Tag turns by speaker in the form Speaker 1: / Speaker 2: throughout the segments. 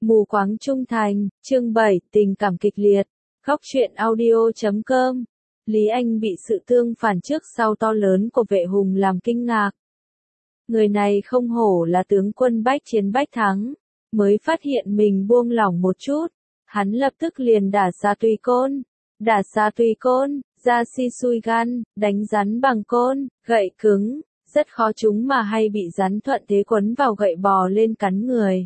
Speaker 1: Mù quáng trung thành, chương 7, tình cảm kịch liệt. Góc truyện audio.com. Lý Anh bị sự tương phản trước sau to lớn của Vệ Hùng làm kinh ngạc. Người này không hổ là tướng quân bách chiến bách thắng, mới phát hiện mình buông lỏng một chút, hắn lập tức liền đả ra tùy côn, ra si xui gan, đánh rắn bằng côn, gậy cứng, rất khó chúng mà hay bị rắn thuận thế quấn vào gậy bò lên cắn người.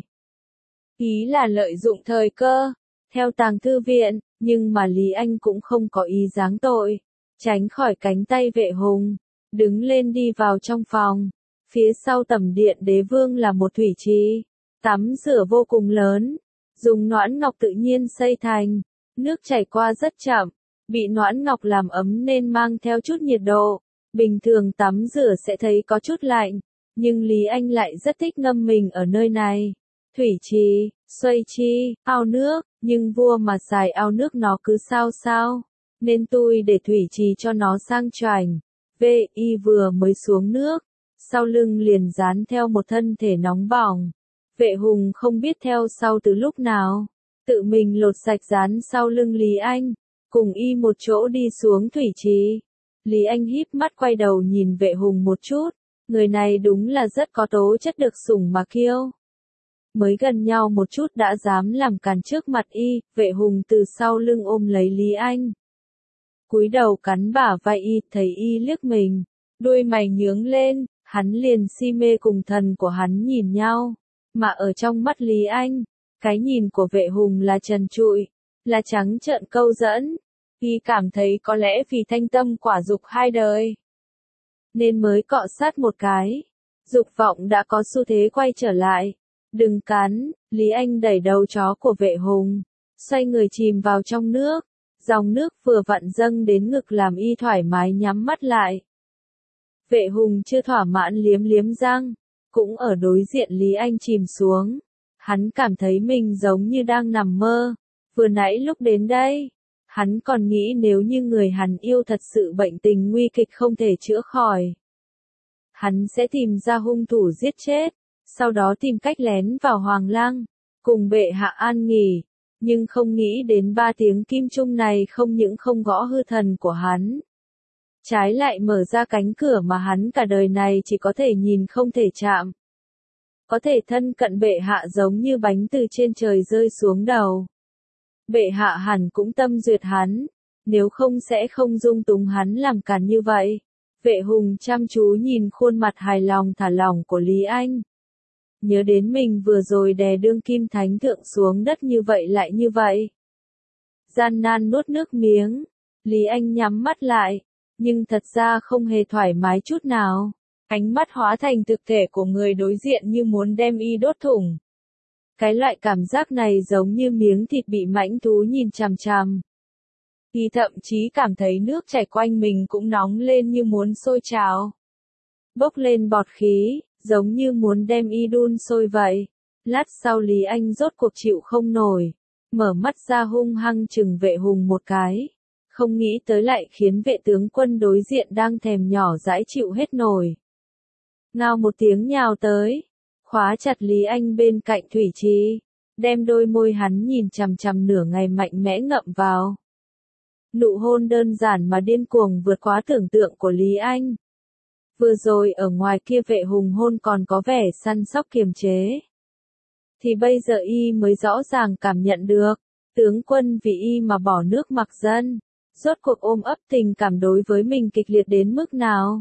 Speaker 1: Ý là lợi dụng thời cơ, theo tàng thư viện, nhưng mà Lý Anh cũng không có ý giáng tội, tránh khỏi cánh tay Vệ Hùng, đứng lên đi vào trong phòng. Phía sau tẩm điện đế vương là một thủy trì, tắm rửa vô cùng lớn, dùng noãn ngọc tự nhiên xây thành, nước chảy qua rất chậm, bị noãn ngọc làm ấm nên mang theo chút nhiệt độ, bình thường tắm rửa sẽ thấy có chút lạnh, nhưng Lý Anh lại rất thích ngâm mình ở nơi này. Thủy trì, xoay chi, ao nước, nhưng vua mà xài ao nước nó cứ sao, nên tôi để thủy trì cho nó sang choảnh. Vi vừa mới xuống nước, sau lưng liền dán theo một thân thể nóng bỏng. Vệ Hùng không biết theo sau từ lúc nào, tự mình lột sạch dán sau lưng Lý Anh, cùng y một chỗ đi xuống thủy trì. Lý Anh híp mắt quay đầu nhìn Vệ Hùng một chút, người này đúng là rất có tố chất được sủng mà kiêu. Mới gần nhau một chút đã dám làm càn trước mặt y, Vệ Hùng từ sau lưng ôm lấy Lý Anh. Cúi đầu cắn bả vai y, thấy y liếc mình, đuôi mày nhướng lên, hắn liền si mê cùng thần của hắn nhìn nhau, mà ở trong mắt Lý Anh, cái nhìn của Vệ Hùng là trần trụi, là trắng trợn câu dẫn, y cảm thấy có lẽ vì thanh tâm quả dục hai đời, nên mới cọ sát một cái, dục vọng đã có xu thế quay trở lại. Đừng cắn, Lý Anh đẩy đầu chó của Vệ Hùng, xoay người chìm vào trong nước, dòng nước vừa vặn dâng đến ngực làm y thoải mái nhắm mắt lại. Vệ Hùng chưa thỏa mãn liếm liếm răng, cũng ở đối diện Lý Anh chìm xuống. Hắn cảm thấy mình giống như đang nằm mơ, vừa nãy lúc đến đây, hắn còn nghĩ nếu như người hắn yêu thật sự bệnh tình nguy kịch không thể chữa khỏi, hắn sẽ tìm ra hung thủ giết chết. Sau đó tìm cách lén vào Hoàng Lăng, cùng bệ hạ an nghỉ, nhưng không nghĩ đến 3 tiếng kim chung này không những không gõ hư thần của hắn, trái lại mở ra cánh cửa mà hắn cả đời này chỉ có thể nhìn không thể chạm. Có thể thân cận bệ hạ giống như bánh từ trên trời rơi xuống đầu. Bệ hạ hẳn cũng tâm duyệt hắn, nếu không sẽ không dung túng hắn làm càn như vậy. Vệ Hùng chăm chú nhìn khuôn mặt hài lòng thả lỏng của Lý Anh. Nhớ đến mình vừa rồi đè đương kim thánh thượng xuống đất như vậy lại như vậy. Gian nan nuốt nước miếng, Lý Anh nhắm mắt lại, nhưng thật ra không hề thoải mái chút nào. Ánh mắt hóa thành thực thể của người đối diện như muốn đem y đốt thủng. Cái loại cảm giác này giống như miếng thịt bị mãnh thú nhìn chằm chằm. Y thậm chí cảm thấy nước chảy quanh mình cũng nóng lên như muốn sôi trào. Bốc lên bọt khí, giống như muốn đem y đun sôi vậy. Lát sau Lý Anh rốt cuộc chịu không nổi, mở mắt ra hung hăng chừng Vệ Hùng một cái. Không nghĩ tới lại khiến vệ tướng quân đối diện đang thèm nhỏ dãi chịu hết nổi. Ngao một tiếng nhào tới, khóa chặt Lý Anh bên cạnh thủy trì, đem đôi môi hắn nhìn chằm chằm nửa ngày mạnh mẽ ngậm vào. Nụ hôn đơn giản mà điên cuồng vượt quá tưởng tượng của Lý Anh. Vừa rồi ở ngoài kia Vệ Hùng hôn còn có vẻ săn sóc kiềm chế, thì bây giờ y mới rõ ràng cảm nhận được, tướng quân vì y mà bỏ nước mặc dân, rốt cuộc ôm ấp tình cảm đối với mình kịch liệt đến mức nào.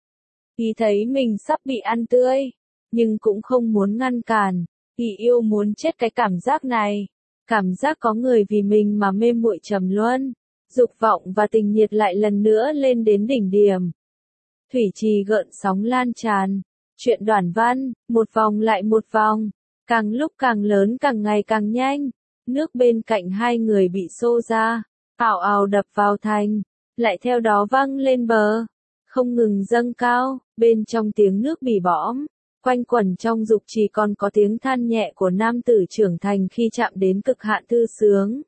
Speaker 1: Y thấy mình sắp bị ăn tươi, nhưng cũng không muốn ngăn cản, y yêu muốn chết cái cảm giác này, cảm giác có người vì mình mà mê muội trầm luân, dục vọng và tình nhiệt lại lần nữa lên đến đỉnh điểm. Thủy trì gợn sóng lan tràn, chuyện đoạn văn, một vòng lại một vòng, càng lúc càng lớn càng ngày càng nhanh, nước bên cạnh hai người bị xô ra, ào ào đập vào thành, lại theo đó văng lên bờ, không ngừng dâng cao, bên trong tiếng nước bỉ bõm, quanh quẩn trong dục trì còn có tiếng than nhẹ của nam tử trưởng thành khi chạm đến cực hạn thư sướng.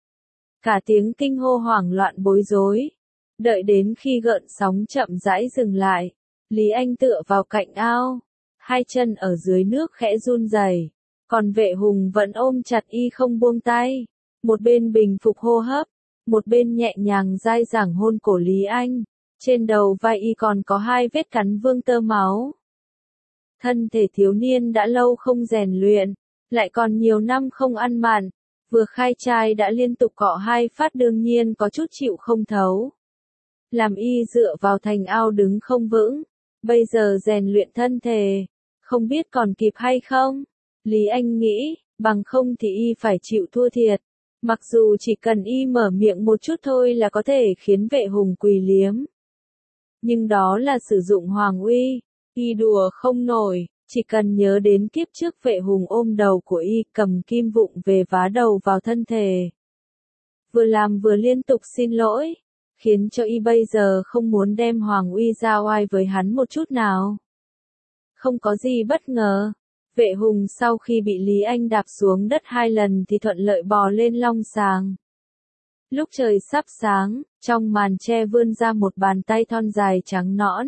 Speaker 1: Cả tiếng kinh hô hoảng loạn bối rối. Đợi đến khi gợn sóng chậm rãi dừng lại, Lý Anh tựa vào cạnh ao, hai chân ở dưới nước khẽ run rẩy, Còn Vệ Hùng vẫn ôm chặt y không buông tay, một bên bình phục hô hấp, một bên nhẹ nhàng dai dẳng hôn cổ Lý Anh, trên đầu vai y còn có 2 vết cắn vương tơ máu. Thân thể thiếu niên đã lâu không rèn luyện, lại còn nhiều năm không ăn mặn, vừa khai trai đã liên tục cọ 2 phát đương nhiên có chút chịu không thấu. Làm y dựa vào thành ao đứng không vững, bây giờ rèn luyện thân thể, không biết còn kịp hay không? Lý Anh nghĩ, bằng không thì y phải chịu thua thiệt. Mặc dù chỉ cần y mở miệng một chút thôi là có thể khiến Vệ Hùng quỳ liếm. Nhưng đó là sử dụng hoàng uy, y đùa không nổi, chỉ cần nhớ đến kiếp trước Vệ Hùng ôm đầu của y cầm kim vụng về vá đầu vào thân thể. Vừa làm vừa liên tục xin lỗi, khiến cho y bây giờ không muốn đem hoàng uy ra oai với hắn một chút nào. Không có gì bất ngờ. Vệ Hùng sau khi bị Lý Anh đạp xuống đất 2 lần thì thuận lợi bò lên long sàng. Lúc trời sắp sáng, trong màn tre vươn ra một bàn tay thon dài trắng nõn.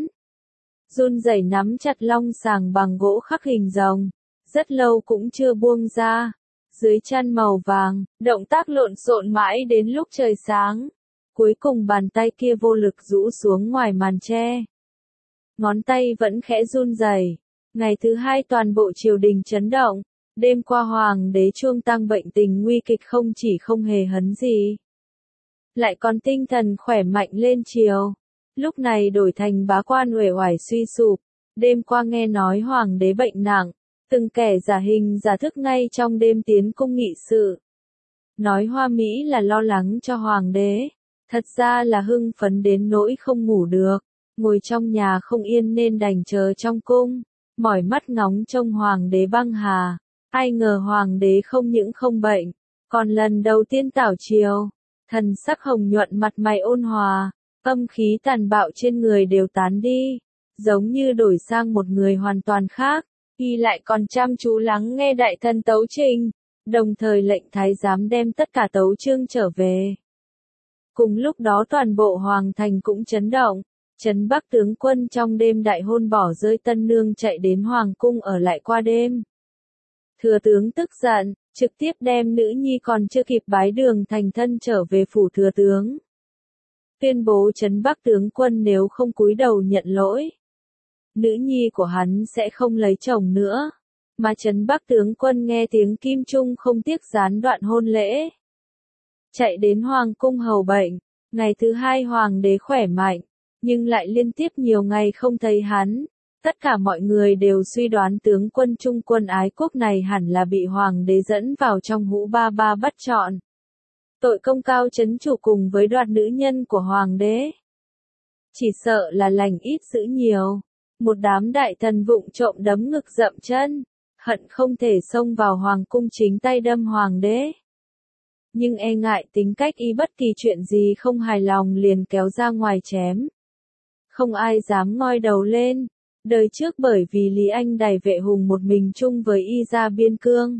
Speaker 1: Run rẩy nắm chặt long sàng bằng gỗ khắc hình rồng, rất lâu cũng chưa buông ra. Dưới chăn màu vàng, động tác lộn xộn mãi đến lúc trời sáng. Cuối cùng bàn tay kia vô lực rũ xuống ngoài màn tre. Ngón tay vẫn khẽ run rẩy. Ngày thứ 2 toàn bộ triều đình chấn động, đêm qua hoàng đế Chuông Tăng bệnh tình nguy kịch không chỉ không hề hấn gì, lại còn tinh thần khỏe mạnh lên triều. Lúc này đổi thành bá quan uể oải suy sụp, đêm qua nghe nói hoàng đế bệnh nặng, từng kẻ giả hình giả thức ngay trong đêm tiến cung nghị sự. Nói hoa mỹ là lo lắng cho hoàng đế, thật ra là hưng phấn đến nỗi không ngủ được, ngồi trong nhà không yên nên đành chờ trong cung. Mỏi mắt ngóng trông hoàng đế băng hà, ai ngờ hoàng đế không những không bệnh, còn lần đầu tiên tảo triều, thần sắc hồng nhuận mặt mày ôn hòa, âm khí tàn bạo trên người đều tán đi, giống như đổi sang một người hoàn toàn khác, y lại còn chăm chú lắng nghe đại thần tấu trình, đồng thời lệnh thái giám đem tất cả tấu chương trở về. Cùng lúc đó toàn bộ hoàng thành cũng chấn động. Trấn Bắc tướng quân trong đêm đại hôn bỏ rơi tân nương chạy đến hoàng cung ở lại qua đêm. Thừa tướng tức giận, trực tiếp đem nữ nhi còn chưa kịp bái đường thành thân trở về phủ thừa tướng. Tuyên bố Trấn Bắc tướng quân nếu không cúi đầu nhận lỗi, nữ nhi của hắn sẽ không lấy chồng nữa. Mà Trấn Bắc tướng quân nghe tiếng kim trung không tiếc gián đoạn hôn lễ. Chạy đến hoàng cung hầu bệnh, ngày thứ 2 hoàng đế khỏe mạnh. Nhưng lại liên tiếp nhiều ngày không thấy hắn, tất cả mọi người đều suy đoán tướng quân trung quân ái quốc này hẳn là bị hoàng đế dẫn vào trong hũ ba ba bắt trọn. Tội công cao chấn chủ cùng với đoạt nữ nhân của hoàng đế. Chỉ sợ là lành ít dữ nhiều, một đám đại thần vụng trộm đấm ngực dậm chân, hận không thể xông vào hoàng cung chính tay đâm hoàng đế. Nhưng e ngại tính cách y bất kỳ chuyện gì không hài lòng liền kéo ra ngoài chém. Không ai dám ngoi đầu lên. Đời trước bởi vì Lý Anh đày Vệ Hùng một mình chung với y ra biên cương.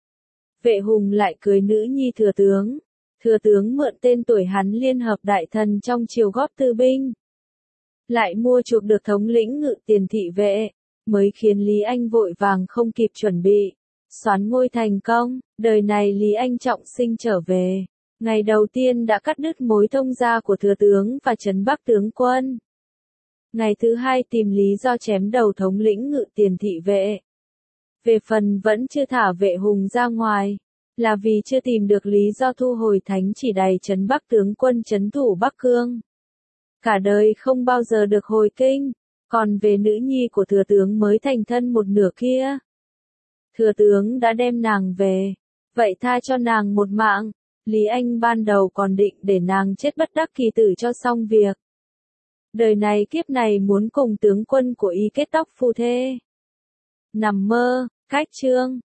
Speaker 1: Vệ Hùng lại cưới nữ nhi thừa tướng. Thừa tướng mượn tên tuổi hắn liên hợp đại thần trong triều góp tư binh. Lại mua chuộc được thống lĩnh ngự tiền thị vệ. Mới khiến Lý Anh vội vàng không kịp chuẩn bị. Soán ngôi thành công. Đời này Lý Anh trọng sinh trở về. Ngày đầu tiên đã cắt đứt mối thông gia của thừa tướng và Trấn Bắc tướng quân. Ngày thứ 2 tìm lý do chém đầu thống lĩnh ngự tiền thị vệ. Về phần vẫn chưa thả Vệ Hùng ra ngoài, là vì chưa tìm được lý do thu hồi thánh chỉ đày Trấn Bắc tướng quân trấn thủ Bắc Cương. Cả đời không bao giờ được hồi kinh, còn về nữ nhi của thừa tướng mới thành thân một nửa kia. Thừa tướng đã đem nàng về, vậy tha cho nàng một mạng, Lý Anh ban đầu còn định để nàng chết bất đắc kỳ tử cho xong việc. Đời này kiếp này muốn cùng tướng quân của y kết tóc phu thê. Nằm mơ, cách chương.